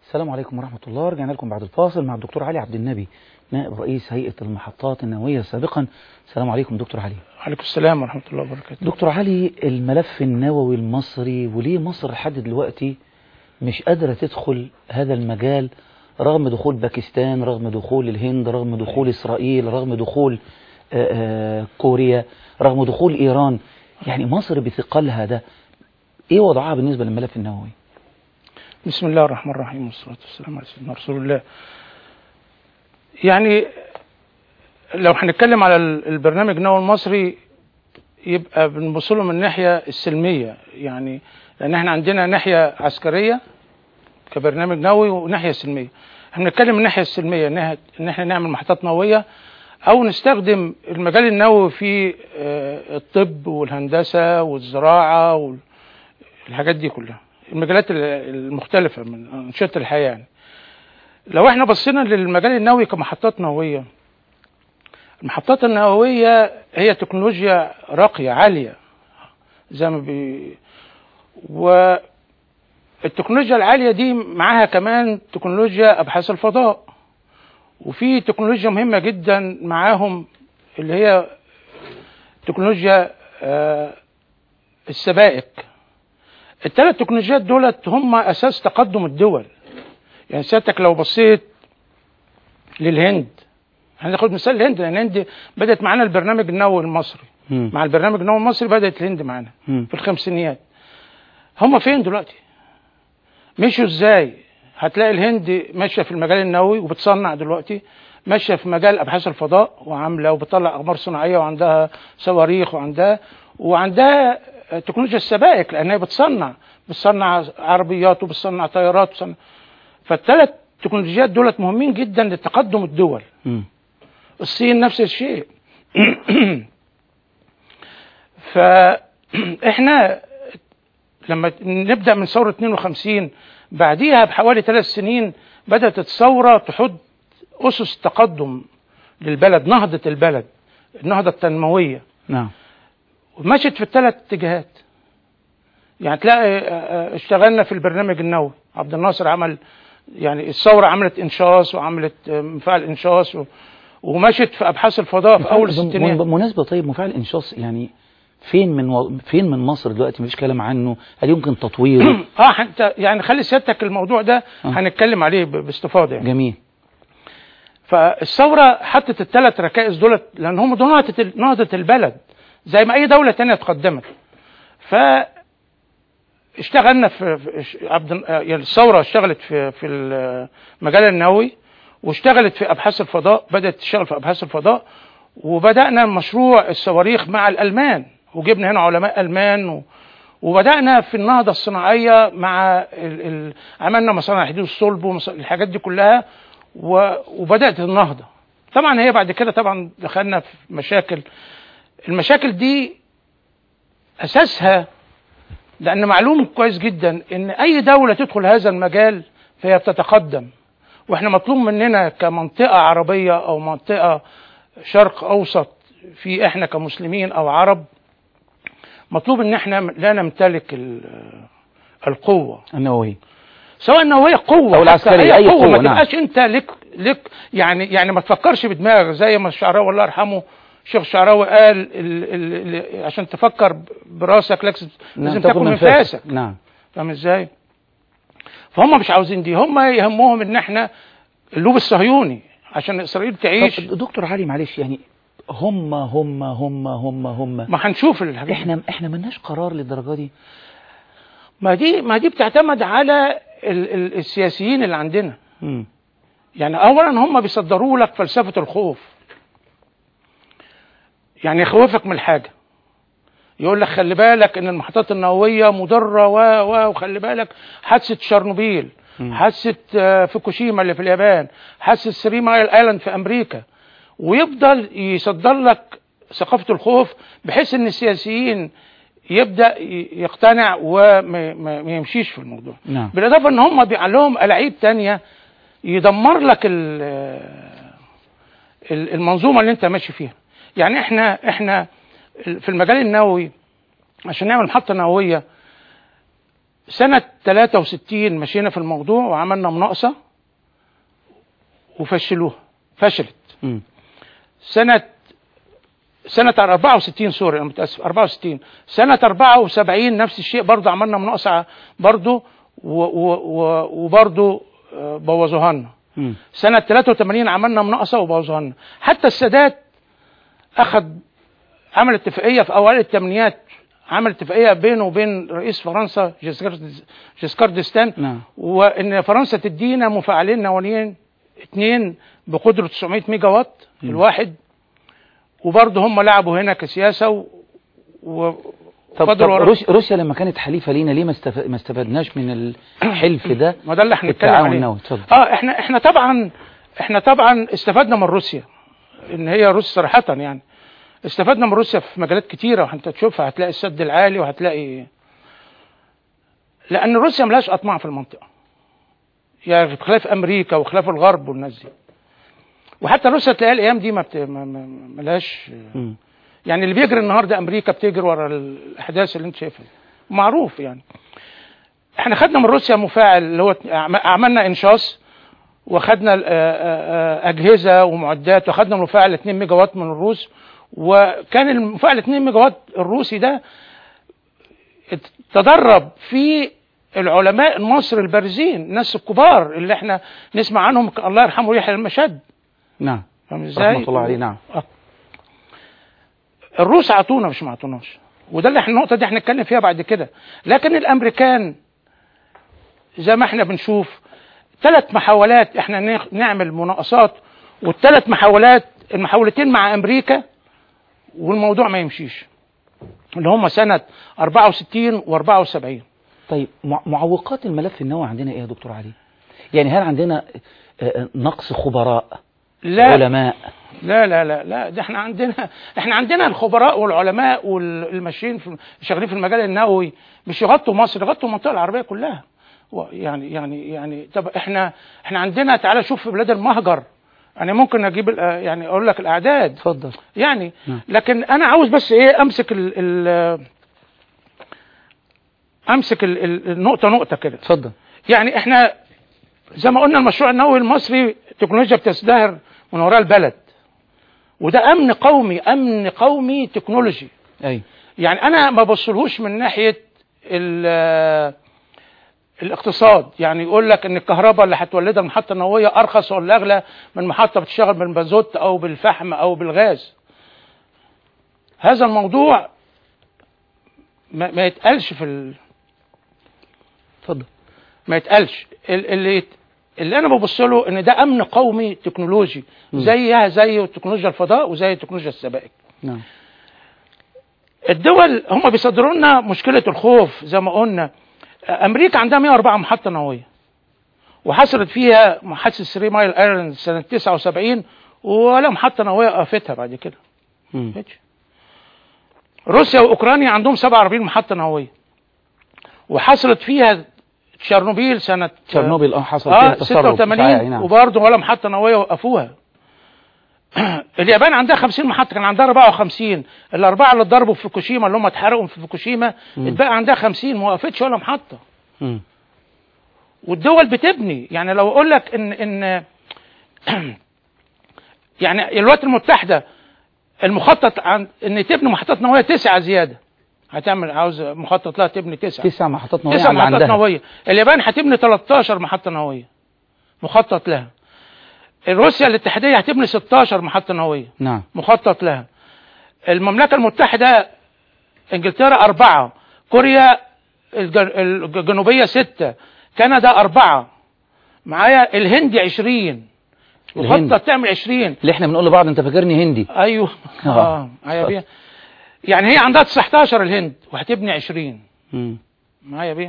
السلام عليكم ورحمة الله. رجعنا لكم بعد الفاصل مع الدكتور علي عبد النبي، نائب رئيس هيئة المحطات النووية سابقا. السلام عليكم دكتور علي. وعليكم السلام ورحمة الله وبركاته. دكتور علي، الملف النووي المصري، وليه مصر لحد دلوقتي مش قادرة تدخل هذا المجال رغم دخول باكستان، رغم دخول الهند، رغم دخول إسرائيل، رغم دخول كوريا، رغم دخول إيران؟ يعني مصر بثقلها ده ايه وضعها بالنسبة للملف النووي؟ بسم الله الرحمن الرحيم والصلاة والسلام على سيدنا رسول الله. يعني لو هنتكلم على البرنامج النووي المصري يبقى بنبص له من الناحية السلمية، يعني لأن احنا عندنا ناحية عسكرية كبرنامج نووي وناحية سلمية. احنا بنتكلم من الناحية السلمية ان احنا نعمل محطات نووية أو نستخدم المجال النووي في الطب والهندسة والزراعة والحاجات دي كلها، المجالات المختلفة من أنشطة الحياة. يعني لو احنا بصينا للمجال النووي كمحطات نووية، المحطات النووية هي تكنولوجيا راقية عالية زي ما والتكنولوجيا العالية دي معاها كمان تكنولوجيا أبحاث الفضاء، وفي تكنولوجيا مهمة جدا معاهم اللي هي تكنولوجيا السبائك. الثلاث تكنولوجيات دولت هم أساس تقدم الدول. يعني سيادتك لو بصيت للهند، هناخد مثال الهند، لأن الهند بدأت معانا البرنامج النووي المصري. مع البرنامج النووي المصري بدأت الهند معانا في الخمسينيات. هم فين دلوقتي؟ مشوا ازاي؟ هتلاقي الهند ماشية في المجال النووي وبتصنع دلوقتي، ماشية في مجال أبحاث الفضاء وعاملة وبتطلع أقمار صناعية وعندها صواريخ وعندها تكنولوجيا السبائك، لأنها بتصنع عربيات وبتصنع طيارات فالثلاث تكنولوجيات دولت مهمين جدا لتقدم الدول. الصين نفس الشيء. فإحنا لما نبدأ من ثورة 52 بعديها بحوالي 3 سنين بدأت الثورة تحط أسس تقدم للبلد، نهضة البلد، النهضة التنموية. نعم. ومشت في الثلاث اتجاهات. يعني تلاقي اشتغلنا في البرنامج النووي، عبد الناصر عمل، يعني الثورة عملت إنشاص وعملت مفاعل إنشاص ومشت في أبحاث الفضاء في أول الستينات. بالمناسبة طيب، مفاعل إنشاص يعني فين من مصر دلوقتي؟ مفيش كلام عنه، هل يمكن تطويره؟ انت يعني خلي سيادتك الموضوع ده هنتكلم عليه باستفاضة يعني. جميل. فالثورة حطت الثلاث ركائز دولت لأن هم دول نهضة البلد زي ما أي دولة تانية تقدمت. اشتغلنا يعني الثورة اشتغلت في المجال النووي، واشتغلت في أبحاث الفضاء، بدأت تشتغل في أبحاث الفضاء، وبدأنا مشروع الصواريخ مع الألمان، وجبنا هنا علماء ألمان، وبدأنا في النهضة الصناعية مع عملنا مصانع حديد الصلب الحاجات دي كلها، وبدأت النهضة. طبعا هي بعد كده طبعا دخلنا في مشاكل. المشاكل دي أساسها لأن معلوم كويس جدا إن أي دولة تدخل هذا المجال فهي بتتقدم، وإحنا مطلوب مننا كمنطقة عربية أو منطقة شرق أوسط، في إحنا كمسلمين أو عرب مطلوب إن إحنا لا نمتلك القوة النووية، سواء النووية قوة أو العسكرية، أي قوة. ما تبقاش أنت لك يعني ما تفكرش بدماغك زي ما الشعراوي الله يرحمه الشيخ الشعراوي قال عشان تفكر براسك لازم تكون من فاسك. نعم. فاهم ازاي؟ فهم مش عاوزين دي، هم يهمهم ان احنا اللوب الصهيوني عشان اسرائيل تعيش. دكتور علي معلش، يعني هم ما هنشوف الحاجات. احنا ملناش قرار للدرجه دي. ما دي بتعتمد على السياسيين اللي عندنا. يعني اولا هم بيصدروا لك فلسفة الخوف، يعني يخوفك من الحاجة، يقول لك خلي بالك ان المحطات النووية مضرة وخلي بالك حادثة تشيرنوبيل، حادثة فوكوشيما اللي في اليابان، حادثة 3 مايل ايلاند في امريكا، ويفضل يصدر لك ثقافة الخوف بحيث ان السياسيين يبدأ يقتنع وما يمشيش في الموضوع. نعم. بالاضافة ان هم بيعلمهم ألاعيب تانية يدمر لك المنظومة اللي انت ماشي فيها. يعني احنا في المجال النووي عشان نعمل محطة نووية سنة 63 مشينا في الموضوع وعملنا مناقصة وفشلوها، فشلت. سنة 64 سوري، أنا متأسف، 64. سنة 74 نفس الشيء برضه، عملنا مناقصة برضه وبرضه بوظوها لنا. سنة 83 عملنا مناقصة وبوظوها لنا. حتى السادات عمل اتفاقية في أوائل الثمانينات، عمل اتفاقية بينه وبين رئيس فرنسا جيسكار ديستان، وإن فرنسا تدينا مفاعلين نوويين 2 بقدرة 900 ميجا واط الواحد، وبرضه هم لعبوا هنا كسياسة طب روسيا لما كانت حليفة لينا ليه ما استفدناش من الحلف ده؟ ما ده اللي احنا بنتكلم عليه. احنا طبعا استفدنا من روسيا، ان هي روسيا صراحة يعني استفدنا من روسيا في مجالات كتيرة، وانت تشوفها هتلاقي السد العالي، وهتلاقي، لان روسيا ملهاش اطماع في المنطقة، يعني بخلاف امريكا وخلاف الغرب والناس دي. وحتى روسيا تلاقيها الايام دي ملهاش، يعني اللي بيجري النهارده امريكا بتجري ورا الاحداث اللي انت شايفها، معروف يعني. احنا خدنا من روسيا مفاعل اللي هو عملنا انشاص، وخدنا اجهزه ومعدات، وخدنا مفاعل 2 ميجا واط من الروس. وكان المفاعل 2 ميجا واط الروسي ده تدرب في العلماء المصري البارزين، الناس الكبار اللي احنا نسمع عنهم، الله يرحمه يحيى المشد. نعم، رحمة الله عليه. نعم. الروس عطونا مش ما عطوناش، وده اللي احنا النقطة دي احنا نتكلم فيها بعد كده. لكن الامريكان زي ما احنا بنشوف 3 محاولات احنا نعمل مناقصات، والثلاث المحاولتين مع امريكا والموضوع ما يمشيش، اللي هم سنة 64 و74. طيب معوقات الملف النووي عندنا ايه يا دكتور علي؟ يعني هل عندنا نقص خبراء؟ لا، علماء؟ لا لا لا لا، ده احنا عندنا الخبراء والعلماء والماشيين شغالين في المجال النووي مش يغطوا مصر، يغطوا المنطقة العربية كلها. يعني طب احنا عندنا، تعالى شوف في بلاد المهجر، يعني ممكن اجيب يعني اقول لك الاعداد. اتفضل. يعني لكن انا عاوز بس ايه امسك النقطة نقطة كده. اتفضل. يعني احنا زي ما قلنا المشروع النووي المصري تكنولوجيا بتزدهر من وراء البلد، وده امن قومي تكنولوجي. ايوه. يعني انا ما ببصلهوش من ناحيه الاقتصاد، يعني يقول لك ان الكهرباء اللي هتولدها المحطه النوويه ارخص ولا اغلى من محطه بتشتغل بالمازوت او بالفحم او بالغاز. هذا الموضوع ما يتقالش اتفضل. ما يتقالش. اللي انا ببص له ان ده امن قومي تكنولوجي، زيها زي تكنولوجيا الفضاء وزي تكنولوجيا السبائك. نعم. الدول هم بيصدروا لنا مشكله الخوف. زي ما قلنا امريكا عندها 104 محطه نوويه، وحصلت فيها محادثه 3 مايل ايلاند سنه 79، ولا محطه نوويه وقفتها بعد كده. روسيا واوكرانيا عندهم 47 محطه نوويه، وحصلت فيها تشيرنوبيل سنة حصل فيها تسرب 86، نعم. وبرضه ولا محطة نووية وقفوها. اليابان عندها 50 محطة، كان عندها 54. الأربعة اللي اتضربوا في فوكوشيما اللي هم اتحرقوا في فوكوشيما، اتبقى عندها 50، ما وقفتش ولا محطة. والدول بتبني. يعني لو أقول لك إن يعني الولايات المتحدة المخطط عن إن تبني محطات نووية 9 زيادة، عاوز مخطط لها تبني 9 محطات نووية. 9 محطات نووية. اليابان هتبني 13 محطة نووية مخطط لها. روسيا الاتحادية هتبني 16 محطة نووية. نعم. مخطط لها. المملكة المتحدة انجلترا 4، كوريا الجنوبية 6، كندا 4، معايا الهند 20 مخطط تعمل 20. اللي احنا بنقول لبعض انت فاكرني هندي. ايوه. معايا بيها. يعني هي عندها 19 الهند وهتبني 20. معايا بيه.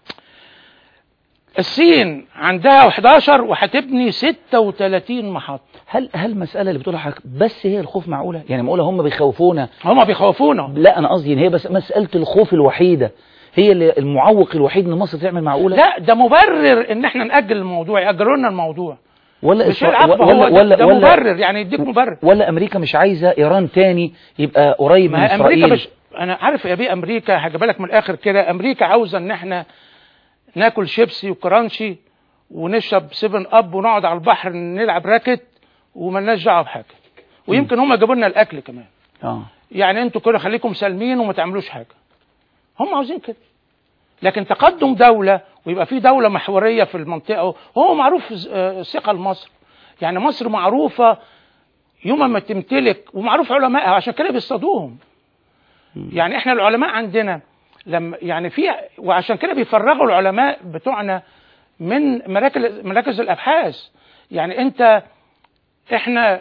الصين عندها 11 وهتبني 36 محطة. هل المسألة اللي بتقولها حضرتك بس هي الخوف معقولة؟ يعني معقولة هم بيخوفونا؟ لا انا قصدي ان هي بس مسألة الخوف الوحيدة هي اللي المعوق الوحيد ان مصر تعمل معقولة؟ لا، ده مبرر ان احنا نأجل الموضوع، يأجلوا لنا الموضوع. ولا مش ولا ده مبرر، يعني يديك مبرر. ولا امريكا مش عايزة ايران تاني يبقى قريب من اسرائيل؟ امريكا انا عارف يا بيه، امريكا هجيب لك من الاخر كده، امريكا عاوزة ان احنا ناكل شيبسي وكرانشي ونشرب 7 اب ونقعد على البحر نلعب راكت وملناش دعوه بحاجه. ويمكن هم جابوا لنا الاكل كمان. يعني انتوا كده خليكم سالمين وما تعملوش حاجه. هم عاوزين كده. لكن تقدم دوله ويبقى في دوله محوريه في المنطقه، هو معروف ثقه لمصر. يعني مصر معروفه يوم ما تمتلك، ومعروف علمائها عشان كده بيصطادوهم. يعني احنا العلماء عندنا لما يعني في، وعشان كده بيفرغوا العلماء بتوعنا من مراكز الابحاث. يعني انت احنا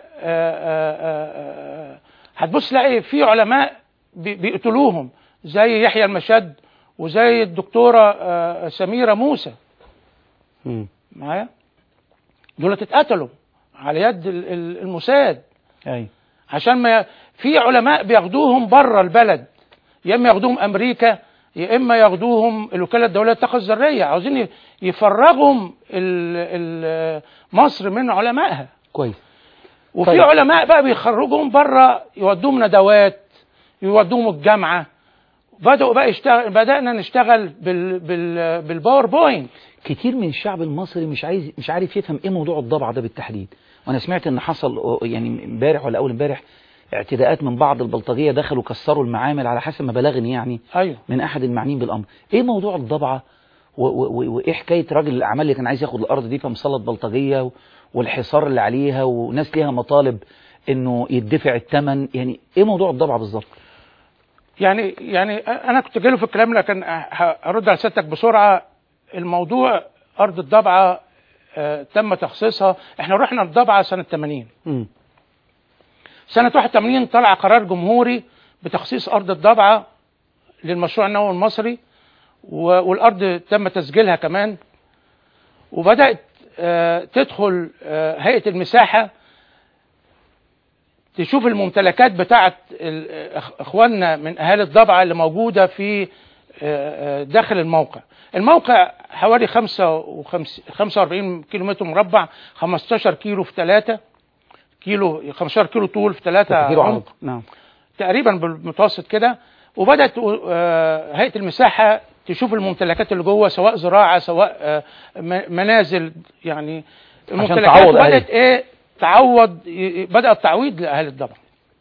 هتبص تلاقي في علماء بيقتلوهم زي يحيى المشد وزي الدكتوره سميره موسى معايا، دول اتقتلوا على يد الموساد. عشان ما في علماء بياخدوهم بره البلد، يا اما ياخدوهم امريكا يا اما ياخدوهم الوكاله الدوليه للطاقه الذريه، عاوزين يفرغهم مصر من علمائها. كويس. وفي طيب. علماء بقى بيخرجوهم بره، يودوهم ندوات، يودوهم الجامعه. بدأوا بقى بدأنا نشتغل بالباوربوينت. كتير من الشعب المصري مش عارف يفهم ايه موضوع الضبعه ده بالتحديد. وانا سمعت ان حصل يعني امبارح ولا اول امبارح اعتداءات من بعض البلطجيه، دخلوا كسروا المعامل على حسب ما بلغني يعني. أيوه. من احد المعنيين بالامر. ايه موضوع الضبعه وايه حكايه راجل الاعمال اللي كان عايز ياخد الارض دي فمسلط بلطجيه والحصار اللي عليها وناس ليها مطالب انه يدفع الثمن؟ يعني ايه موضوع الضبعه بالظبط؟ يعني انا كنت جايله في الكلام لكن هرد على سيادتك بسرعه. الموضوع ارض الضبعه تم تخصيصها، احنا رحنا الضبعه سنه 80. سنه 81 طلع قرار جمهوري بتخصيص ارض الضبعه للمشروع النووي المصري، والارض تم تسجيلها كمان، وبدات تدخل هيئه المساحه تشوف الممتلكات بتاعت اخواننا من اهالي الضبعه اللي موجوده في داخل الموقع. الموقع حوالي 45 كيلومتر مربع، 15 كيلو في 3 كيلو، 15 كيلو طول في 3 عمق. نعم. تقريبا بالمتوسط كده. وبدات هيئه المساحه تشوف الممتلكات اللي جوه، سواء زراعه سواء منازل، يعني الممتلكات بدات ايه تعوض، بدأ التعويض لأهل الضبعة.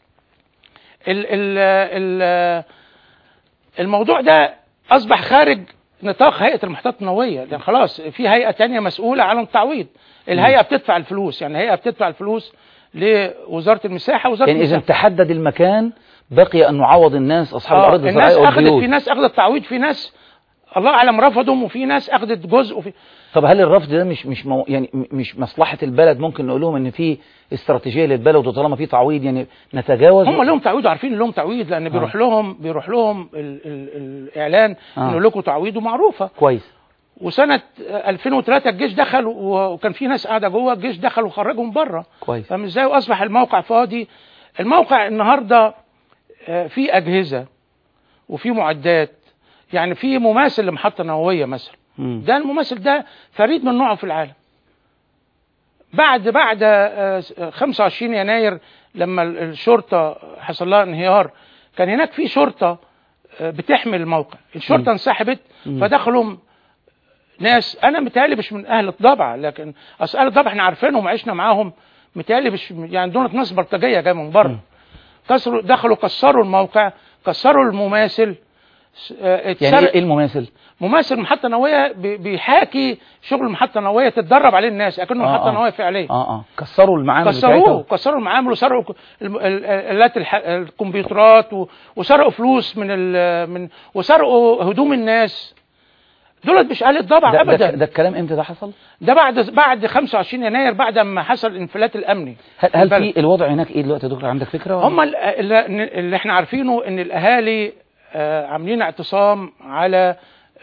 الموضوع ده أصبح خارج نطاق هيئة المحطات النووية، لأن خلاص في هيئة تانية مسؤولة عن التعويض. الهيئة بتدفع الفلوس، يعني الهيئة بتدفع الفلوس لوزارة المساحة. وزارة يعني إذا تحدد المكان بقي أن نعوض الناس أصحاب الأرض الزراعية والبيوت. في ناس أخذت تعويض، في ناس الله أعلم رفضهم، وفي ناس أخذت جزء. طب هل الرفض ده يعني مش مصلحة البلد؟ ممكن نقول لهم ان في استراتيجية للبلد وطالما في تعويض يعني نتجاوز؟ هم لهم تعويض، عارفين لهم تعويض، لان بيروح لهم الاعلان انه لكم تعويض ومعروفة. كويس. وسنة 2003 الجيش دخل، وكان في ناس قاعدة جوه، الجيش دخل وخرجهم بره. كويس. فمش ازاي واصبح الموقع فاضي. الموقع النهارده في اجهزة وفي معدات، يعني في مماثل لمحطة نووية مثلا. ده الممثل ده فريد من نوعه في العالم. بعد 25 يناير لما الشرطة حصل لها انهيار، كان هناك في شرطة بتحمي الموقع، الشرطة انسحبت، فدخلوا ناس انا متهيألي مش من اهل الضبعة، لكن اصل اهل الضبعة احنا عارفينهم وعشنا معاهم، متهيألي مش يعني دول ناس بلطجية جايه من بره. دخلوا كسروا الموقع، كسروا المماثل. يعني ايه المماثل؟ مماثل محطة نووية بيحاكي شغل محطة نووية تتدرب عليه الناس، اكنه محطة نووية فعلية. كسروا المعامل بتاعتهم، كسروا المعامل، وسرقوا الكمبيوترات، وسرقوا فلوس وسرقوا هدوم الناس. دولت مش اهل الضبعة ابدا. ده الكلام امتى ده حصل؟ ده بعد 25 يناير، بعد ما حصل الانفلات الامني. هل في الوضع هناك ايه دلوقتي يا دكتور؟ عندك فكرة؟ هم اللي احنا عارفينه ان الاهالي عاملين اعتصام على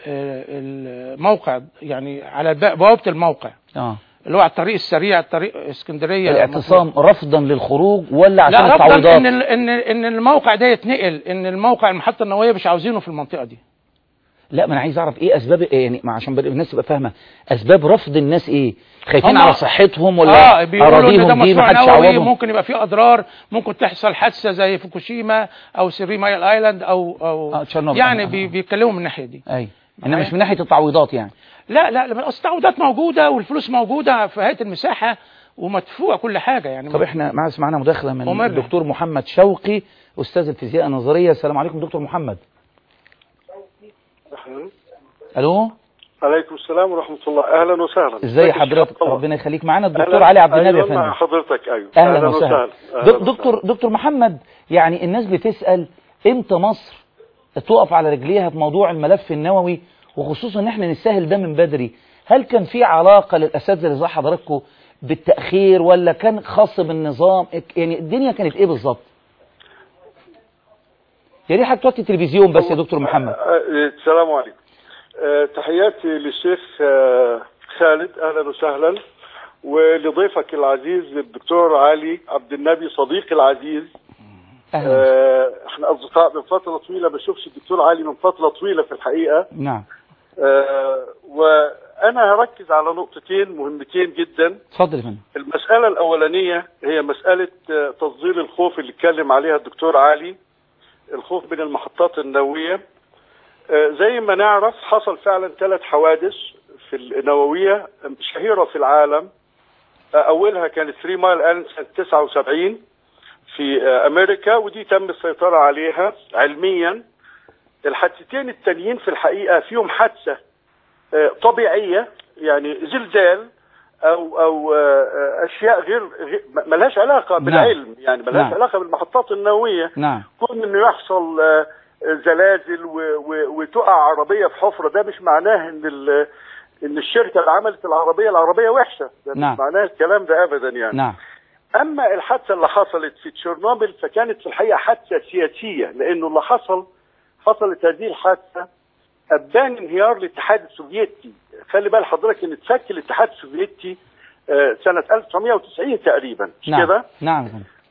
الموقع، يعني على بوابة الموقع اللي هو على الطريق السريع، الطريق اسكندرية. الاعتصام رفضا للخروج ولا عشان لا، التعويضات؟ رفضا ان الموقع ده يتنقل، ان الموقع المحطة النووية مش عاوزينه في المنطقة دي. لا، ما انا عايز اعرف ايه اسباب، يعني عشان الناس تبقى فاهمه اسباب رفض الناس ايه؟ خايفين على صحتهم ولا اراضيهم دي محدش يعوضهم؟ ممكن يبقى في اضرار، ممكن تحصل حادثه زي فوكوشيما او 3 مايل ايلاند او يعني بيتكلموا من الناحيه دي. انما مش من ناحيه التعويضات يعني. لا اصل التعويضات موجوده والفلوس موجوده في هيئه المساحه ومدفوع كل حاجه يعني. طب احنا معانا مداخله من ومرة. الدكتور محمد شوقي استاذ الفيزياء النظريه. السلام عليكم دكتور محمد. الو. عليكم السلام ورحمة الله. أهلا وسهلا. ازي حضرتك؟ ربنا يخليك. معانا الدكتور علي عبد النبي يا فندم. مع حضرتك. أيوة. أهلا وسهلا. دكتور محمد، يعني الناس بتسأل امتى مصر تقف على رجليها في موضوع الملف النووي، وخصوصا ان احنا نستاهل ده من بدري. هل كان في علاقة للأساتذة اللي زي حضراتكم بالتأخير، ولا كان خاص بالنظام؟ يعني الدنيا كانت ايه بالظبط؟ يا ريت حضرتك توطي التلفزيون بس يا دكتور محمد. السلام عليكم. تحياتي للشيخ خالد، اهلا وسهلا، ولضيفك العزيز الدكتور علي عبد النبي صديقي العزيز. احنا اصدقاء من فتره طويله، ما بشوفش الدكتور علي من فتره طويله في الحقيقه. نعم. وانا هركز على نقطتين مهمتين جدا. اتفضل يا فندم. المساله الاولانيه هي مساله تصدير الخوف اللي اتكلم عليها الدكتور علي، الخوف من المحطات النوويه. زي ما نعرف حصل فعلا 3 حوادث في النووية شهيرة في العالم. أولها كانت 3 مايل ايلاند سنة 79 في أمريكا، ودي تم السيطرة عليها علميا. الحادثتين التانيين في الحقيقة فيهم حادثة طبيعية، يعني زلزال أو أشياء غير ملهاش علاقة بالعلم. يعني ملهاش علاقة بالمحطات النووية. كون إنه يحصل زلازل وتقع عربيه في حفره، ده مش معناه ان الشركه اللي عملت العربيه وحشه. ده مش معناه الكلام ده ابدا يعني. اما الحادثه اللي حصلت في تشيرنوبل فكانت في الحقيقه حادثه سياسيه، لانه اللي حصلت هذه الحادثه ابان انهيار الاتحاد السوفيتي. خلي بال حضرتك ان اتفك الاتحاد السوفيتي سنه 1990 تقريبا، مش كده؟ نعم.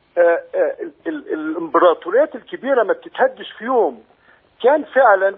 الامبراطوريات الكبيره ما بتتهدش في يوم. كان فعلا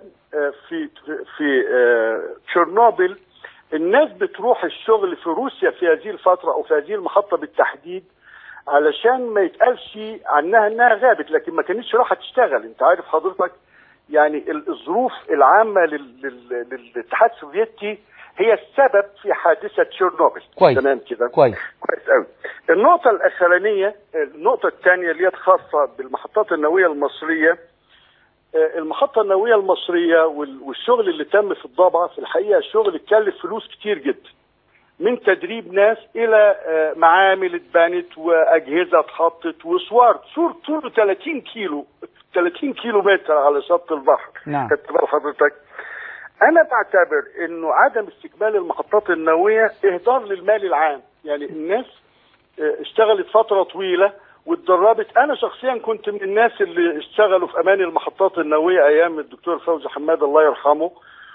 في تشيرنوبل الناس بتروح الشغل في روسيا في هذه الفتره او في هذه المحطه بالتحديد علشان ما يتقالش عنها انها غابت، لكن ما كانتش رايحه تشتغل. انت عارف حضرتك يعني الظروف العامه للاتحاد السوفيتي هي السبب في حادثه تشيرنوبل. كويس. تمام كده. كويس قوي. النقطه الاخرانيه، النقطه الثانيه اللي هي خاصه بالمحطات النوويه المصريه. المحطه النوويه المصريه والشغل اللي تم في الضبعه في الحقيقه شغل اتكلف فلوس كتير جدا، من تدريب ناس الى معامل اتبنت واجهزه اتحطت وسور طوله 30 كيلو متر على شط البحر. خدت بال حضرتك؟ انا بعتبر انه عدم استكمال المحطات النوويه اهدار للمال العام. يعني الناس اشتغلت فتره طويله واتدربت. انا شخصيا كنت من الناس اللي اشتغلوا في امان المحطات النوويه ايام الدكتور فوزي حماد الله يرحمه.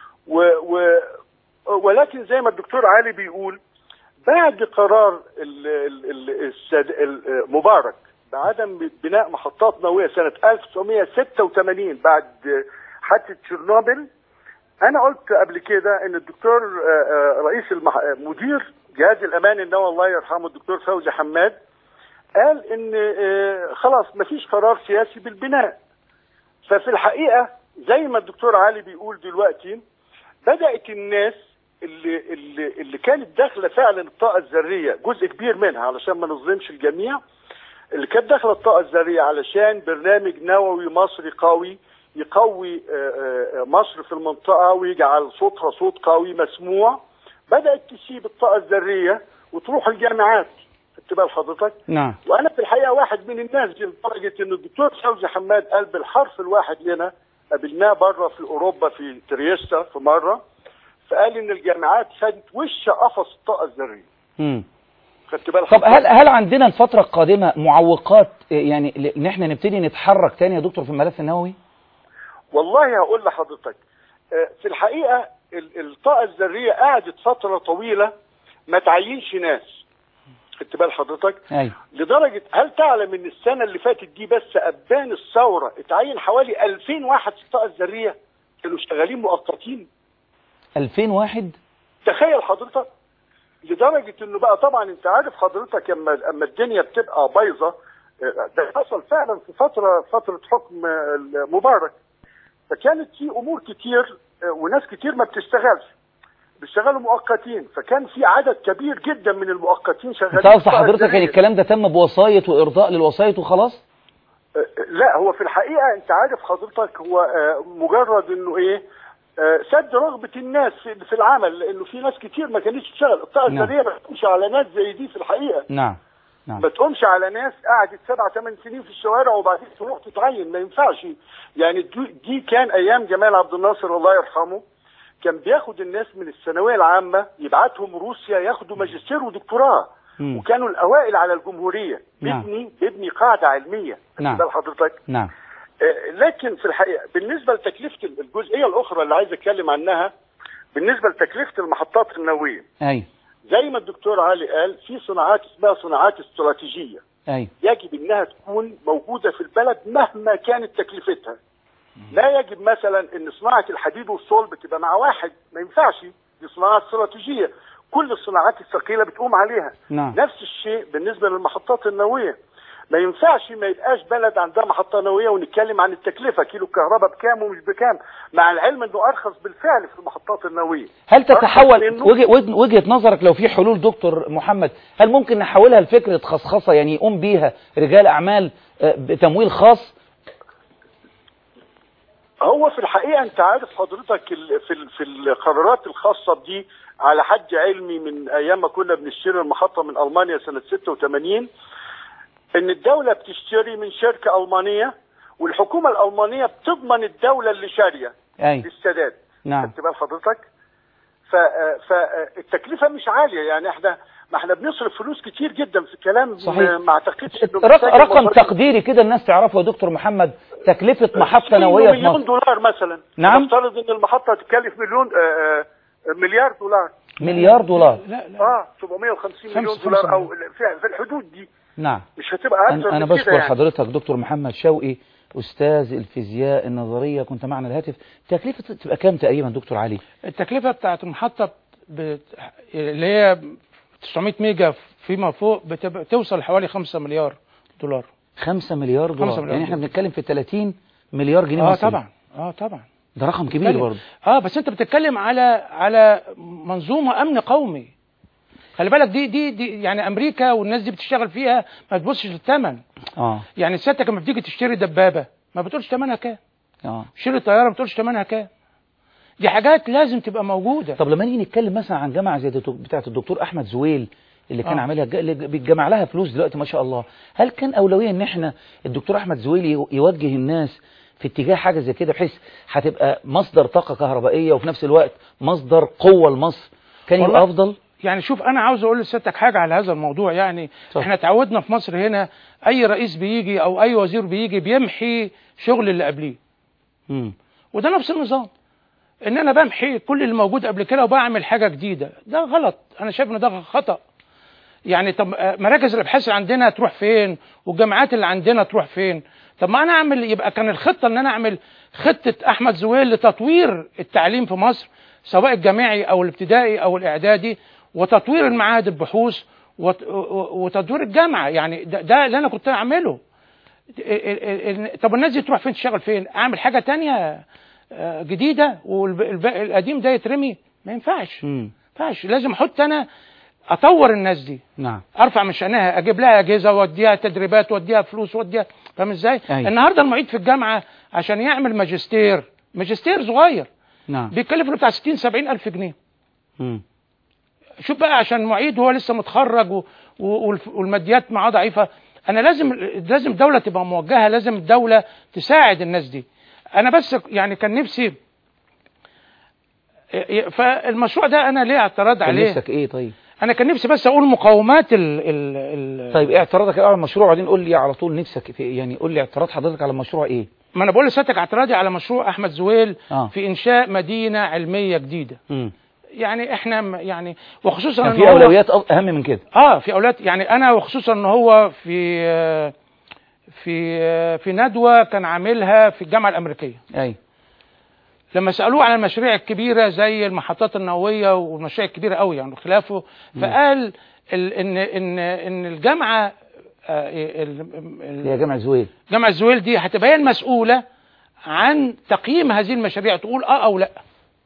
ولكن زي ما الدكتور علي بيقول، بعد قرار مبارك بعدم بناء محطات نوويه سنه 1986 بعد حادثه تشيرنوبل، انا قلت قبل كده ان الدكتور رئيس مدير جهاز الامان النووي الله يرحمه الدكتور فوزي حماد قال ان خلاص مفيش قرار سياسي بالبناء. ففي الحقيقه زي ما الدكتور علي بيقول دلوقتي، بدات الناس اللي كانت داخله فعلا الطاقه الذريه، جزء كبير منها علشان ما نظلمش الجميع، اللي كانت داخله الطاقه الذريه علشان برنامج نووي مصري قوي يقوي مصر في المنطقه ويجعل صوتها صوت قوي مسموع، بدات تسيب الطاقه الذريه وتروح الجامعات. خدت بال حضرتك؟ نعم. وانا في الحقيقه واحد من الناس دي، لدرجه ان الدكتور فوزي حماد قال بالحرف الواحد لنا، قابلناه بره في اوروبا في تريستا في مره، فقال ان الجامعات خدت وش قفص الطاقه الذريه. خدت بال حضرتك؟ طب هل عندنا الفتره القادمه معوقات يعني ان احنا نبتدي نتحرك تاني يا دكتور في الملف النووي؟ والله هقول لحضرتك، في الحقيقه الطاقه الذريه قعدت فتره طويله ما تعينش ناس. خدت بال حضرتك؟ ايوه. لدرجه هل تعلم ان السنه اللي فاتت دي بس ابان الثوره اتعين حوالي 2000 واحد في الطاقه الذريه كانوا شغالين مؤقتين. 2000 واحد؟ تخيل حضرتك. لدرجه انه بقى طبعا انت عارف حضرتك اما الدنيا بتبقى بايظه، ده حصل فعلا في فتره حكم مبارك، فكانت في امور كتير وناس كتير ما بتشتغلش، بيشتغلوا مؤقتين، فكان في عدد كبير جدا من المؤقتين شغالين. انت قصد حضرتك يعني الكلام ده تم بوسايط وارضاء للوسايط وخلاص؟ لا، هو في الحقيقه انت عارف حضرتك هو مجرد انه ايه، سد رغبه الناس في العمل، لانه في ناس كتير ما كانتش تشتغل. الطاقه الذريه ما تقومش على ناس زي دي في الحقيقه. نعم. ما تقومش على ناس قعدت 7-8 سنين في الشوارع وبعدين تروح تتعين، ما ينفعش. يعني دي كان ايام جمال عبد الناصر الله يرحمه، كان بياخد الناس من الثانويه العامه يبعتهم روسيا ياخدوا ماجستير ودكتوراه، وكانوا الاوائل على الجمهوريه. بيبني قاعده علميه. نعم. ده حضرتك. نعم. لكن في الحقيقه بالنسبه لتكلفه الجزئيه الاخرى اللي عايز اتكلم عنها، بالنسبه لتكلفه المحطات النوويه، ايوه، زي ما الدكتور علي قال، في صناعات اسمها صناعات استراتيجيه. ايوه، يجب انها تكون موجوده في البلد مهما كانت تكلفتها. لا يجب مثلا ان صناعه الحديد والصلب تبقى مع واحد، ما ينفعش. دي صناعات استراتيجيه، كل الصناعات الثقيله بتقوم عليها. نعم. نفس الشيء بالنسبه للمحطات النوويه. ما ينفعش ما يبقاش بلد عندها محطه نوويه ونتكلم عن التكلفه، كيلو الكهرباء بكام ومش بكام، مع العلم انه ارخص بالفعل في المحطات النوويه. هل تتحول وجهة نظرك لو في حلول دكتور محمد، هل ممكن نحولها لفكرة خصخصة يعني يقوم بيها رجال اعمال بتمويل خاص؟ هو في الحقيقه انت عارف حضرتك في القرارات الخاصه دي، على حد علمي من ايام ما كنا بنشتري المحطه من المانيا سنه 86، ان الدوله بتشتري من شركه المانيه، والحكومه الالمانيه بتضمن الدوله اللي شاريه للسداد. نعم. خدت بال حضرتك؟ فالتكلفه مش عاليه، يعني احنا بنصرف فلوس كتير جدا في الكلام. صحيح. ما اعتقدش انه رقم تقديري كده الناس تعرفه يا دكتور محمد، تكلفه محطه نوويه في مصر. $1 مليون مثلا. نعم. نفترض ان المحطه تكلف مليار دولار. مليار دولار. لا. 750 مليون دولار او في الحدود دي. نعم. مش هتبقى اكتر. انا بشكر يعني حضرتك دكتور محمد شوقي، استاذ الفيزياء النظريه، كنت معنا الهاتف. التكلفه تبقى كام تقريبا دكتور علي؟ التكلفه بتاعت المحطه اللي هي 900 ميجا فيما فوق توصل لحوالي 5 مليار دولار. 5 مليار دولار، يعني احنا بنتكلم في 30 مليار جنيه مصري. طبعا ده رقم كبير برضه. بس انت بتتكلم على منظومه امن قومي. خلي بالك دي يعني امريكا والناس دي بتشتغل فيها ما تبصش للثمن. يعني سيادتك لما بتيجي تشتري دبابه ما بتقولش ثمنها كام. تشتري طياره ما بتقولش ثمنها كام. دي حاجات لازم تبقى موجوده. طب لما نيجي نتكلم مثلا عن جامعه زي بتاعه الدكتور احمد زويل اللي كان عاملها، بيتجمع لها فلوس دلوقتي ما شاء الله، هل كان اولويه ان احنا الدكتور احمد زويل يوجه الناس في اتجاه حاجه زي كده، بحيث هتبقى مصدر طاقه كهربائيه وفي نفس الوقت مصدر قوه لمصر، كان يبقى افضل؟ يعني شوف، انا عاوز اقول لسيادتك حاجه على هذا الموضوع. يعني احنا اتعودنا في مصر هنا اي رئيس بيجي او اي وزير بيجي بيمحي شغل اللي قبليه. وده نفس النظام، ان انا بمحي كل اللي موجود قبل كده وبعمل حاجه جديده. ده غلط، انا شايف ان ده خطأ. يعني طب مراكز الابحاث اللي عندنا تروح فين؟ والجامعات اللي عندنا تروح فين؟ طب ما انا اعمل، يبقى كان الخطه ان انا اعمل خطه احمد زويل لتطوير التعليم في مصر، سواء الجامعي او الابتدائي او الاعدادي، وتطوير المعاهد البحوث وتطوير الجامعه. يعني ده اللي انا كنت اعمله. طب الناس دي تروح فين تشتغل فين؟ اعمل حاجه تانية جديده والقديم ده يترمي؟ ما ينفعش. لازم احط انا اطور الناس دي. نعم. ارفع من شأنها، اجيب لها اجهزه واديها تدريبات واديها فلوس واديها، فاهم ازاي؟ النهارده المعيد في الجامعه عشان يعمل ماجستير صغير بيتكلف له بتاع 60-70 الف جنيه. شوف بقى، عشان معيد وهو لسه متخرج والماديات معاه ضعيفه. انا لازم الدوله تبقى موجهه، لازم الدوله تساعد الناس دي. انا بس يعني كان نفسي، فالمشروع ده انا ليه اعتراض عليه؟ كان نفسك ايه طيب؟ انا كان نفسي بس اقول مقاومات طيب ايه اعتراضك على المشروع؟ وبعدين قول لي على طول نفسك في، يعني قول لي اعتراض حضرتك على المشروع ايه؟ ما انا بقول لسيادتك اعتراضي على مشروع احمد زويل في انشاء مدينه علميه جديده. يعني احنا يعني وخصوصا يعني في اولويات اهم من كده. في اولويات، يعني انا وخصوصا ان هو في ندوه كان عاملها في الجامعه الامريكيه. لما سالوه عن المشاريع الكبيره زي المحطات النوويه والمشاريع الكبيره قوي يعني وخلافه، فقال ان الجامعه هي جامعه زويل دي هتبقى هي المسؤوله عن تقييم هذه المشاريع، تقول او لا.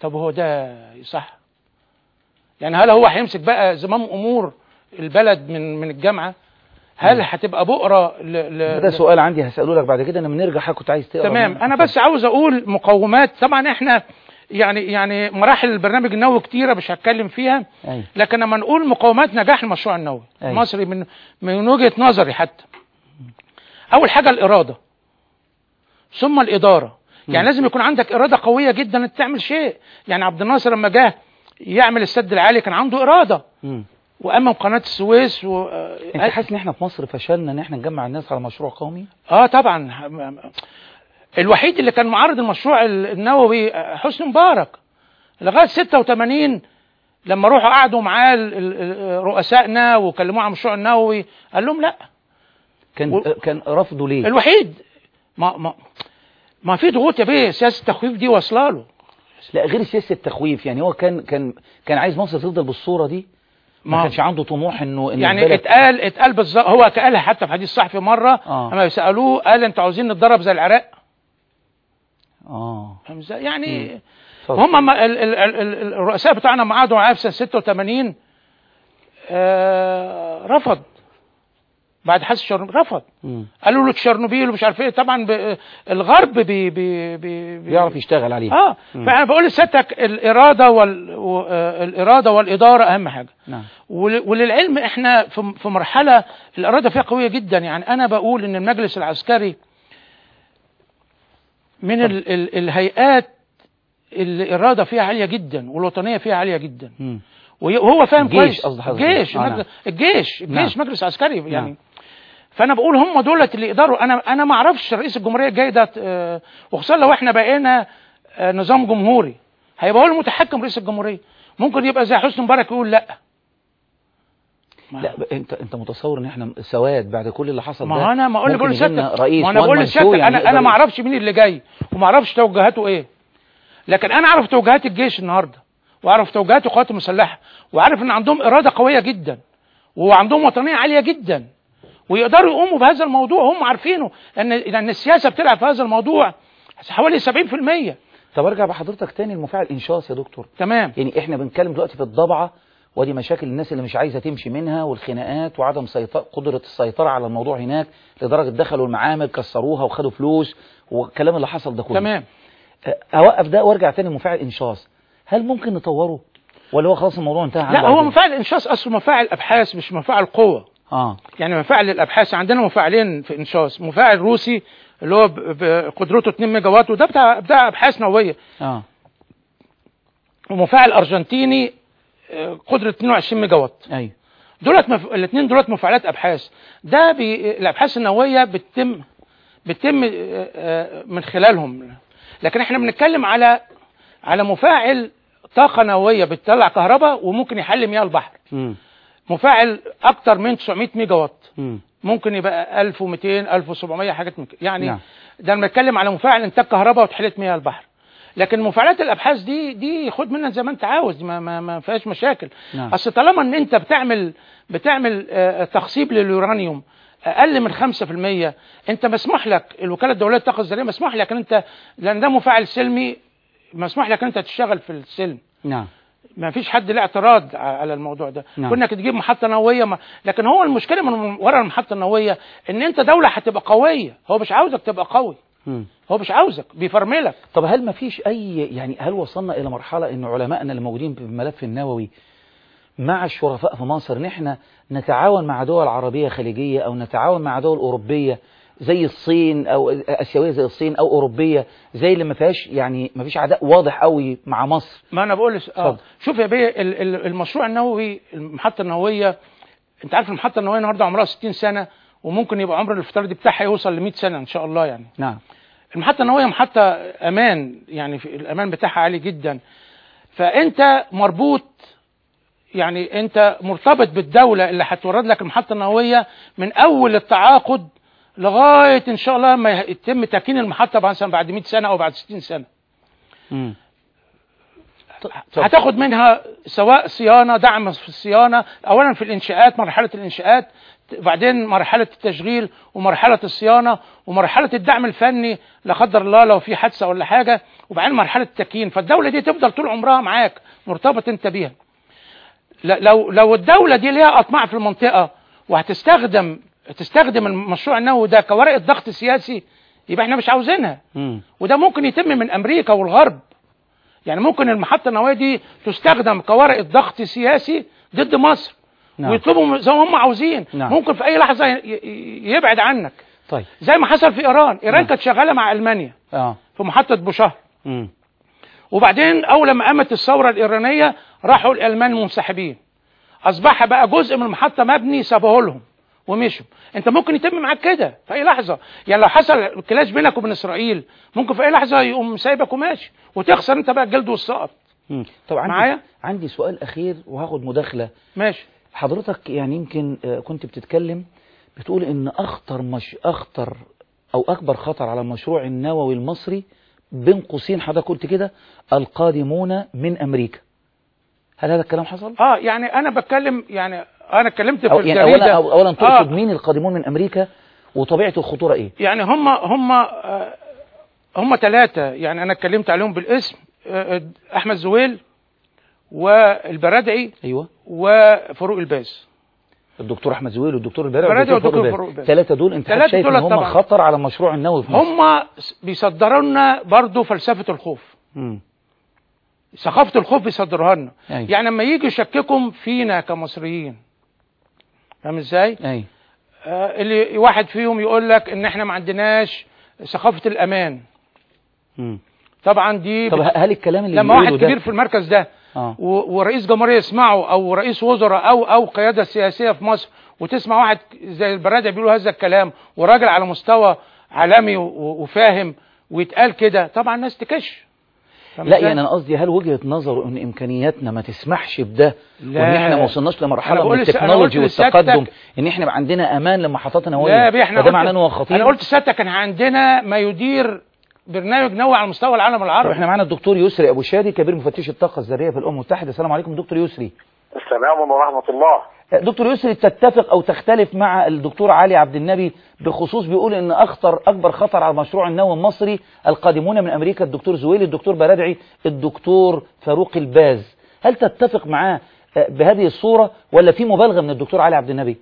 طب هو ده صح؟ يعني هل هو هيمسك بقى زمام امور البلد من الجامعه؟ هل هتبقى بؤره ده سؤال عندي هسأله لك بعد كده لما نرجع. كنت عايز تقرا. تمام. انا بس عاوز اقول مقومات. طبعا احنا يعني مراحل البرنامج النووي كتيره مش هتكلم فيها. أيوة. لكن لما نقول مقومات نجاح المشروع النووي المصري، أيوة. من وجهه نظري حتى، اول حاجه الاراده، ثم الاداره. يعني لازم يكون عندك اراده قويه جدا انك تعمل شيء. يعني عبد الناصر لما جه يعمل السد العالي كان عنده اراده، وامم قناه السويس انت حاسس ان احنا في مصر فشلنا ان احنا نجمع الناس على مشروع قومي؟ طبعا. الوحيد اللي كان معارض المشروع النووي حسني مبارك لغايه 86 لما روحوا قعدوا معاه رؤسائنا وكلموه عن المشروع النووي قال لهم لا. كان رفضه ليه؟ الوحيد ما في ضغوط يا بيه. سياسه التخويف دي واصله له. لا، غير سياسه التخويف. يعني هو كان عايز مصر تفضل بالصوره دي. ما كانش عنده طموح انه يعني اتقال بالظبط. هو قالها حتى في حديث صحفي مره لما سالوه قال انتوا عاوزين نتضرب زي العراق؟ فاهم ازاي؟ يعني هم الرؤساء بتاعنا ما قعدوا معاه في سنه 86 رفض. بعد حادث شرنوبيل رفض. قالوا له تشيرنوبيل ومش عارف ايه. طبعا الغرب بيعرف يشتغل عليه. فانا بقول لسيادتك الاراده الاراده والاداره اهم حاجه. نعم. وللعلم احنا في مرحله الاراده فيها قويه جدا. يعني انا بقول ان المجلس العسكري من الهيئات اللي الاراده فيها عاليه جدا والوطنيه فيها عاليه جدا. وهو فاهم كويس. الجيش مجلس عسكري يعني. نعم. فانا بقول هم دولت اللي يقدروا. انا ما اعرفش رئيس الجمهوريه الجاي ده، وخصوصا لو احنا بقينا نظام جمهوري هيبقى هو المتحكم رئيس الجمهوريه. ممكن يبقى زي حسني مبارك يقول لا. انت متصور ان احنا سواد بعد كل اللي حصل ده؟ ما انا ما اقول لسيادتك رئيس. ما انا بقول لسيادتك انا ما اعرفش مين اللي جاي وما اعرفش توجهاته ايه. لكن انا اعرف توجهات الجيش النهارده، واعرف توجهات القوات المسلحه، وعارف ان عندهم اراده قويه جدا وعندهم وطنيه عاليه جدا ويقدروا يقوموا بهذا الموضوع. هم عارفينه لان السياسه بتلعب في هذا الموضوع حوالي 70%. طب ارجع بحضرتك تاني لمفاعل انشاص يا دكتور. تمام. يعني احنا بنتكلم دلوقتي في الضبعه، ودي مشاكل الناس اللي مش عايزه تمشي منها، والخناقات وعدم قدره السيطره على الموضوع هناك، لدرجه دخلوا المعامل كسروها وخدوا فلوس والكلام اللي حصل ده كله. تمام. اوقف ده وارجع تاني لمفاعل انشاص. هل ممكن نطوره ولا هو خلاص الموضوع انتهى؟ لا، هو مفاعل انشاص اصله مفاعل ابحاث مش مفاعل قوه. يعني مفاعل الابحاث عندنا مفاعلين في انشاص. مفاعل روسي اللي هو بقدرته 2 ميجا وات وده بتاع ابحاث نوويه. ومفاعل ارجنتيني قدره 22 ميجا وات. ايوه. دولت الاثنين دولت مفاعلات ابحاث. ده الابحاث النوويه بتتم من خلالهم. لكن احنا بنتكلم على مفاعل طاقه نوويه بتطلع كهرباء وممكن يحل مياه البحر. مفاعل اكتر من 900 ميجا وات. ممكن يبقى 1200 1700 حاجات من كده يعني. نعم. ده انا بتكلم على مفاعل انتاج كهرباء وتحليه مياه البحر. لكن مفاعلات الابحاث دي خد منها زي ما انت عاوز، ما فيهاش مشاكل. نعم. اصل طالما ان انت بتعمل تخصيب لليورانيوم اقل من 5%، انت مسموح لك الوكاله الدوليه للطاقه الذريه مسموح لك ان انت، لان ده مفاعل سلمي، مسموح لك ان انت تشتغل في السلم. نعم. ما فيش حد له اعتراض على الموضوع ده. نعم. كنا تجيب محطه نوويه لكن هو المشكله من ورا المحطه النوويه ان انت دوله هتبقى قويه، هو مش عاوزك تبقى قوي. هو مش عاوزك، بيفرملك. طب هل ما فيش يعني هل وصلنا الى مرحله ان علمائنا اللي موجودين في الملف النووي مع الشرفاء في مصر ان احنا نتعاون مع دول عربيه خليجيه او نتعاون مع دول اوروبيه زي الصين او اسيويه زي الصين او اوروبيه زي اللي ما فيهاش، يعني ما فيش عداء واضح قوي مع مصر؟ ما انا بقول شوف يا بيه، المشروع النووي، المحطه النوويه، انت عارف المحطه النوويه النهارده عمرها 60 سنه وممكن يبقى عمر الافتراضي بتاعها يوصل ل 100 سنه ان شاء الله يعني. نعم. المحطه النوويه محطه امان، يعني في الامان بتاعها عالي جدا. فانت مربوط، يعني انت مرتبط بالدوله اللي هتورد لك المحطه النوويه من اول التعاقد لغايه ان شاء الله ما يتم تكوين المحطه مثلا بعد 100 سنه او بعد 60 سنه. هتاخد منها سواء صيانة، دعم في الصيانة، أولا في الإنشاءات، مرحلة الإنشاءات، بعدين مرحلة التشغيل ومرحلة الصيانة ومرحلة الدعم الفني لا قدر الله لو في حادثة ولا حاجة، وبعدين مرحلة التكيين. فالدولة دي تفضل طول عمرها معاك مرتبط انت بيها. لو الدولة دي ليها أطماع في المنطقة وهتستخدم المشروع النووي ده كورقة ضغط سياسي، يبقى احنا مش عاوزينها. وده ممكن يتم من أمريكا والغرب. يعني ممكن المحطة النووية دي تستخدم كورقة ضغط سياسي ضد مصر. نعم. ويطلبوا زي ما هم عاوزين. نعم. ممكن في أي لحظة يبعد عنك. طيب. زي ما حصل في إيران. نعم. كانت شغالة مع ألمانيا في محطة بوشهر. وبعدين أول ما قامت الثورة الإيرانية راحوا الألمان منسحبين، أصبح بقى جزء من المحطة مبني سابوه لهم ومشوا. أنت ممكن يتم معاك كده في أي لحظة. يعني لو حصل كلاش بينك وبين إسرائيل ممكن في أي لحظة يقوم سايبك وماشي وتخسر أنت بقى الجلد والسقط. طبعا عندي سؤال أخير وهاخد مداخلة. ماشي. حضرتك يعني يمكن كنت بتتكلم بتقول إن أخطر أو أكبر خطر على المشروع النووي المصري بين قوسين حضرتك قلت كده القادمون من أمريكا. هل هذا الكلام حصل؟ يعني أنا بتكلم، يعني أنا اتكلمت في الجريدة. يعني أولا تقصد مين القادمون من أمريكا وطبيعة الخطورة إيه؟ يعني هم 3، يعني أنا اتكلمت عليهم بالاسم، أحمد زويل والبرادعي. أيوة. وفاروق الباز. الدكتور أحمد زويل والدكتور البرادعي والدكتور فاروق الباز. 3 دول أنت شايف إن هم خطر على المشروع النووي في مصر؟ هم بيصدروا لنا برضه فلسفة الخوف. ثقافة الخوف بيصدروها لنا. يعني لما يجي يشككوا فينا كمصريين، فاهم ازاي؟ اللي واحد فيهم يقول لك ان احنا ما عندناش ثقافة الامان. طبعا دي طب هل الكلام اللي لما واحد كبير في المركز ده ورئيس جمهورية يسمعه او رئيس وزراء او قيادة سياسية في مصر، وتسمع واحد زي البرادعي بيقولوا هذا الكلام وراجل على مستوى عالمي وفاهم ويتقال كده، طبعا الناس تكش. لا يعني انا قصدي هل وجهة نظره ان امكانياتنا ما تسمحش بده، وان احنا ما وصلناش لمرحله من التكنولوجي والتقدم ان احنا يبقى عندنا امان لمحطات نوويه؟ فده معناه ان هو خطير. انا قلت سيادتك كان عندنا ما يدير برنامج نووي على مستوى العالم العربي. احنا معانا الدكتور يسري ابو شادي كبير مفتش الطاقه الذريه في الامم المتحده. السلام عليكم دكتور يسري. السلام ورحمه الله. دكتور يسري، تتفق او تختلف مع الدكتور علي عبد النبي بخصوص بيقول ان اكبر خطر على المشروع النووي المصري القادمون من امريكا، الدكتور زويل، الدكتور برادعي، الدكتور فاروق الباز؟ هل تتفق معاه بهذه الصورة ولا في مبالغة من الدكتور علي عبد النبي؟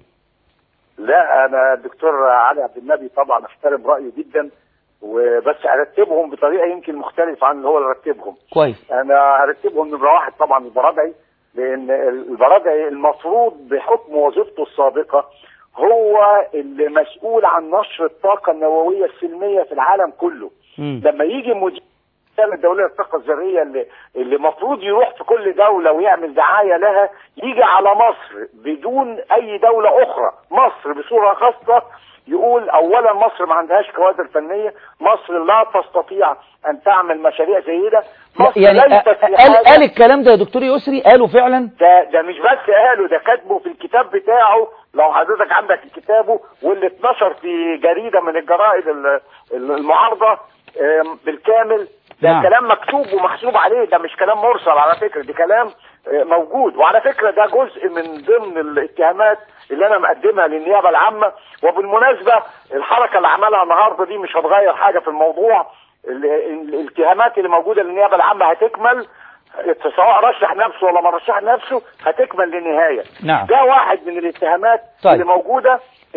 لا، انا الدكتور علي عبد النبي طبعا احترم رايه جدا، وبس ارتبهم بطريقه يمكن مختلفه عن اللي هو اللي رتبهم. كويس. انا ارتبهم نمره 1 طبعا البرادعي، لان البرادعي المفروض بحكم وظيفته السابقه هو اللي مسؤول عن نشر الطاقه النوويه السلميه في العالم كله. لما يجي مدير الدوليه للطاقه الذريه اللي المفروض يروح في كل دوله ويعمل دعايه لها، يجي على مصر بدون اي دوله اخرى، مصر بصوره خاصه يقول اولا مصر ما عندهاش كوادر فنيه، مصر لا تستطيع ان تعمل مشاريع زي ده، مصر يعني ليست في حاجه. قال الكلام ده يا دكتور يسري؟ قاله فعلا؟ ده مش بس قاله، ده كاتبه في الكتاب بتاعه، لو حضرتك عندك كتابه واللي اتنشر في جريده من الجرائد المعارضه بالكامل. ده نعم. كلام مكتوب ومحسوب عليه، ده مش كلام مرسل على فكره، ده كلام موجود. وعلى فكره ده جزء من ضمن الاتهامات اللي انا مقدمها للنيابه العامه. وبالمناسبه الحركه اللي عملها النهارده دي مش هتغير حاجه في الموضوع. الاتهامات اللي موجوده للنيابه العامه هتكمل، سواء رشح نفسه ولا ما رشح نفسه هتكمل للنهايه. نعم. ده واحد من الاتهامات اللي موجوده.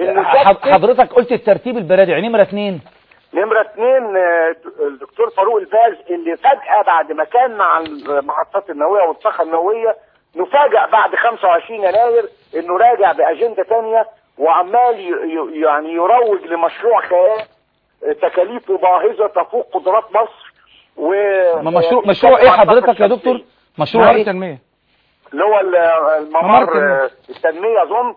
حضرتك قلت الترتيب البرادعي نمره 2. نمرة 2 الدكتور فاروق الباز، اللي فجأة بعد ما كان مع المحطات النووية والطاقة النووية نفاجأ بعد 25 يناير انه راجع بأجندة تانية وعمال يعني يروج لمشروع خيال تكاليفه باهظة تفوق قدرات مصر. مشروع ايه حضرتك يا دكتور؟ مشروع ايه؟ التنمية اللي هو الممر التنمية اظن.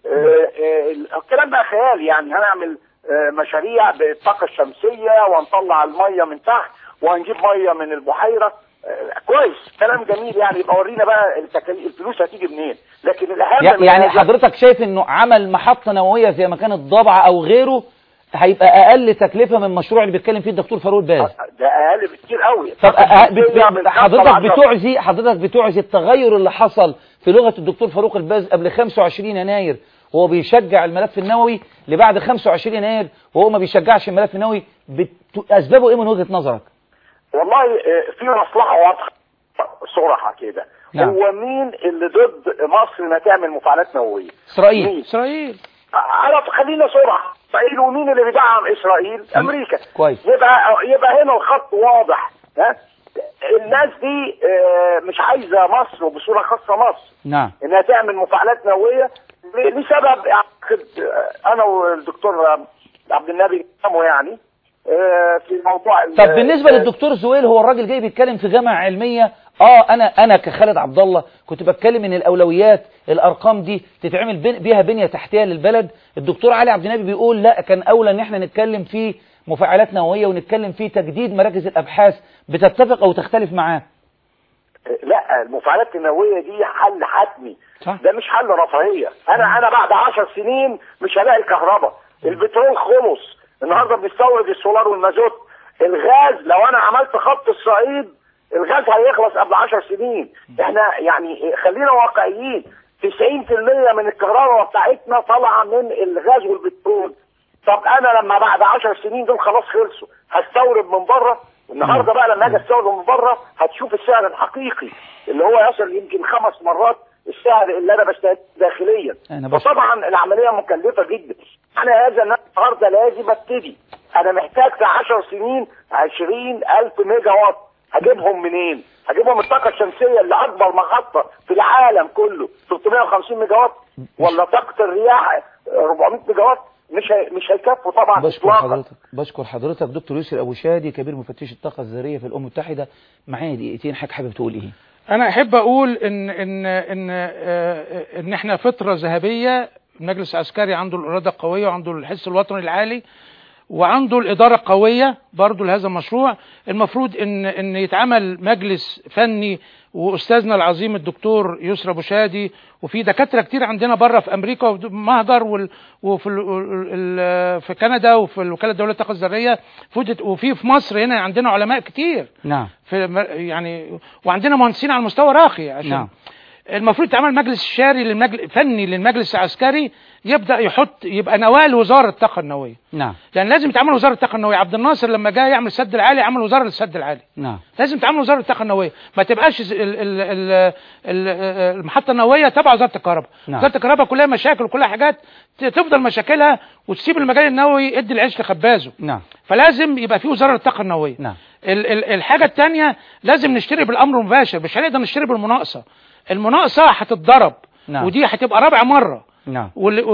الكلام بقى خيال، يعني هنعمل مشاريع بالطاقة الشمسية وهنطلع المية من تحت وهنجيب مية من البحيرة. كويس، كلام جميل، يعني يبقى ورينا بقى الفلوس هتيجي منين. لكن الأهم يعني حضرتك شايف انه عمل محطة نووية زي ما كانت ضبعة او غيره هيبقى اقل تكلفه من المشروع اللي بيتكلم فيه الدكتور فاروق الباز. ده اقل بكتير قوي. طب حضرتك بتعزي التغير اللي حصل في لغه الدكتور فاروق الباز قبل 25 يناير وهو بيشجع الملف النووي لبعد 25 يناير وهو ما بيشجعش الملف النووي، اسبابه ايه من وجهه نظرك؟ والله في مصلحه واضحه صراحه كده. نعم. هو مين اللي ضد مصر انها تعمل مفاعلات نوويه؟ اسرائيل. خلينا صراحه، اسرائيل. ومين اللي بيدعم اسرائيل؟ امريكا. كويس. يبقى هنا الخط واضح. ها، الناس دي مش عايزه مصر وبصوره خاصه مصر نعم انها تعمل مفاعلات نوويه لسبب اعتقد انا والدكتور عبد النبي يعني في موضوع. طب بالنسبه للدكتور زويل، هو الراجل جاي بيتكلم في جامعه علميه. انا كخالد عبد الله كنت بتكلم ان الاولويات الارقام دي تتعمل بيها بنيه تحتيه للبلد. الدكتور علي عبد النبي بيقول لا، كان اولى ان احنا نتكلم في مفاعلات نوويه ونتكلم في تجديد مراكز الابحاث. بتتفق او تختلف معاه؟ لا، المفاعلات النوويه دي حل حتمي. صح. ده مش حل رفاهيه. انا بعد 10 سنين مش هلاقي الكهرباء، البترول خلص، النهارده بنستورد السولار والمازوت، الغاز لو انا عملت خط الصعيد الغاز هيخلص قبل 10 سنين. احنا يعني خلينا واقعيين، 90% من الكهرباء بتاعتنا طالعه من الغاز والبترول. طب انا لما بعد 10 سنين دول خلاص خلصوا هستورد من بره. النهارده بقى لما اجي استورد من بره هتشوف السعر الحقيقي اللي هو يصل يمكن 5 مرات السعر اللي انا بشتريه داخليا. فطبعا العمليه مكلفه جدا. انا هذا النهارده لازم ابتدي. انا محتاج في 10 سنين 20,000 ميجا وات. هجيبهم منين؟ هجيبهم من الطاقه الشمسيه اللي اكبر محطه في العالم كله 350 ميجا وات، ولا طاقه الرياح 400 ميجا وات؟ مش هيكفوا طبعا. بشكر حضرتك دكتور يسر ابو شادي، كبير مفتش الطاقه الذريه في الامم المتحده. معايا دقيقتين، حضرتك حابب تقول ايه؟ انا احب اقول ان احنا فتره ذهبيه. المجلس العسكري عنده الاراده القويه وعنده الحس الوطني العالي وعنده الاداره القويه برضو لهذا المشروع. المفروض ان يتعمل مجلس فني، واستاذنا العظيم الدكتور يسر ابو شادي، وفي دكاتره كتير عندنا بره في امريكا وفي مهجر في كندا وفي الوكاله الدوليه للطاقه الذريه، وفي مصر هنا عندنا علماء كتير. نعم. يعني وعندنا مهندسين على مستوى راقي. عشان نعم. المفروض يتعمل مجلس شاري فني للمجلس العسكري، يبدا يبقى نواه لوزاره الطاقه النوويه. نعم. يعني لازم يتعمل وزاره الطاقه النوويه. عبد الناصر لما جاء يعمل السد العالي عمل وزاره للسد العالي. نعم. لازم تعمل وزاره الطاقه النوويه، ما تبقاش المحطه النوويه تبع وزاره الكهرباء. نعم. وزاره الكهرباء كلها مشاكل وكلها حاجات تفضل مشاكلها، وتسيب المجال النووي ادي العيش لخبازه. نعم. فلازم يبقى في وزاره الطاقه النوويه. نعم. الحاجه الثانيه لازم نشتري بالامر المباشر، مش هنقدر نشتري بالمناقصه. المناقصه هتتضرب. نعم. ودي هتبقى رابع مره. نعم.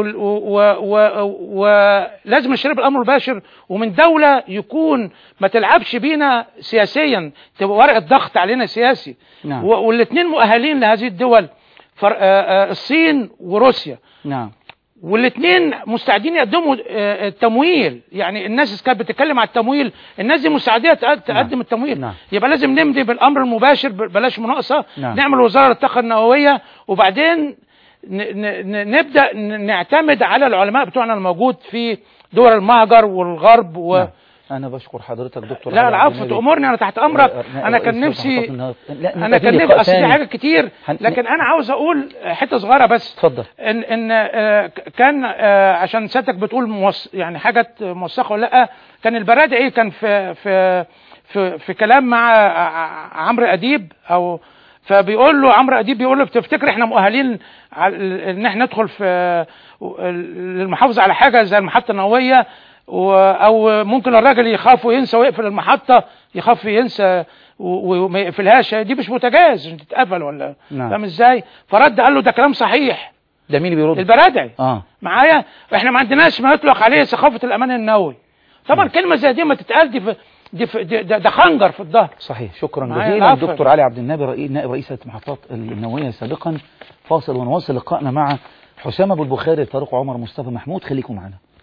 ولازم نشتري بالامر المباشر، ومن دوله يكون ما تلعبش بينا سياسيا، تبقى ورقه ضغط علينا سياسي. نعم. والاثنين مؤهلين لهذه الدول، الصين وروسيا. نعم. والاثنين مستعدين يقدموا التمويل. يعني الناس كانت بتتكلم على التمويل، الناس دي مستعديه تقدم التمويل. نعم. يبقى لازم نمضي بالامر المباشر، بلاش مناقصه. نعم. نعمل وزاره الطاقه النوويه، وبعدين نبدا نعتمد على العلماء بتوعنا الموجود في دول المهجر والغرب نعم. أنا بشكر حضرتك دكتور. لا العفو، تأمرني، أنا تحت أمرك. أنا كان نفسي أصل في حاجات كتير، لكن أنا عاوز أقول حتة صغيرة بس. اتفضل. إن كان عشان سيادتك بتقول يعني حاجة موثقة ولا لأ، كان البرادعي كان في كلام مع عمرو أديب، فبيقول له عمرو أديب بيقول له بتفتكر إحنا مؤهلين إن إحنا ندخل في المحافظة على حاجة زي المحطة النووية، او ممكن الراجل يخاف وينسى ويقفل المحطه، يخاف ينسى وما يقفلهاش، دي مش بوتاجاز عشان تتقفل ولا فاهم ازاي؟ فرد قال له ده كلام صحيح. ده مين اللي بيرد؟ البرادعي. معايا. احنا ما عندناش ما يطلق عليه سخافه الامان النووي. طبعا كلمه زي دي ما تتقال، ده خنجر في الظهر. صحيح. شكرا جزيلا الدكتور علي عبد النبي، نائب رئيس المحطات النوويه سابقا. فاصل ونواصل لقائنا مع حسام ابو البخاري، طارق عمر، مصطفى محمود. خليكم معنا.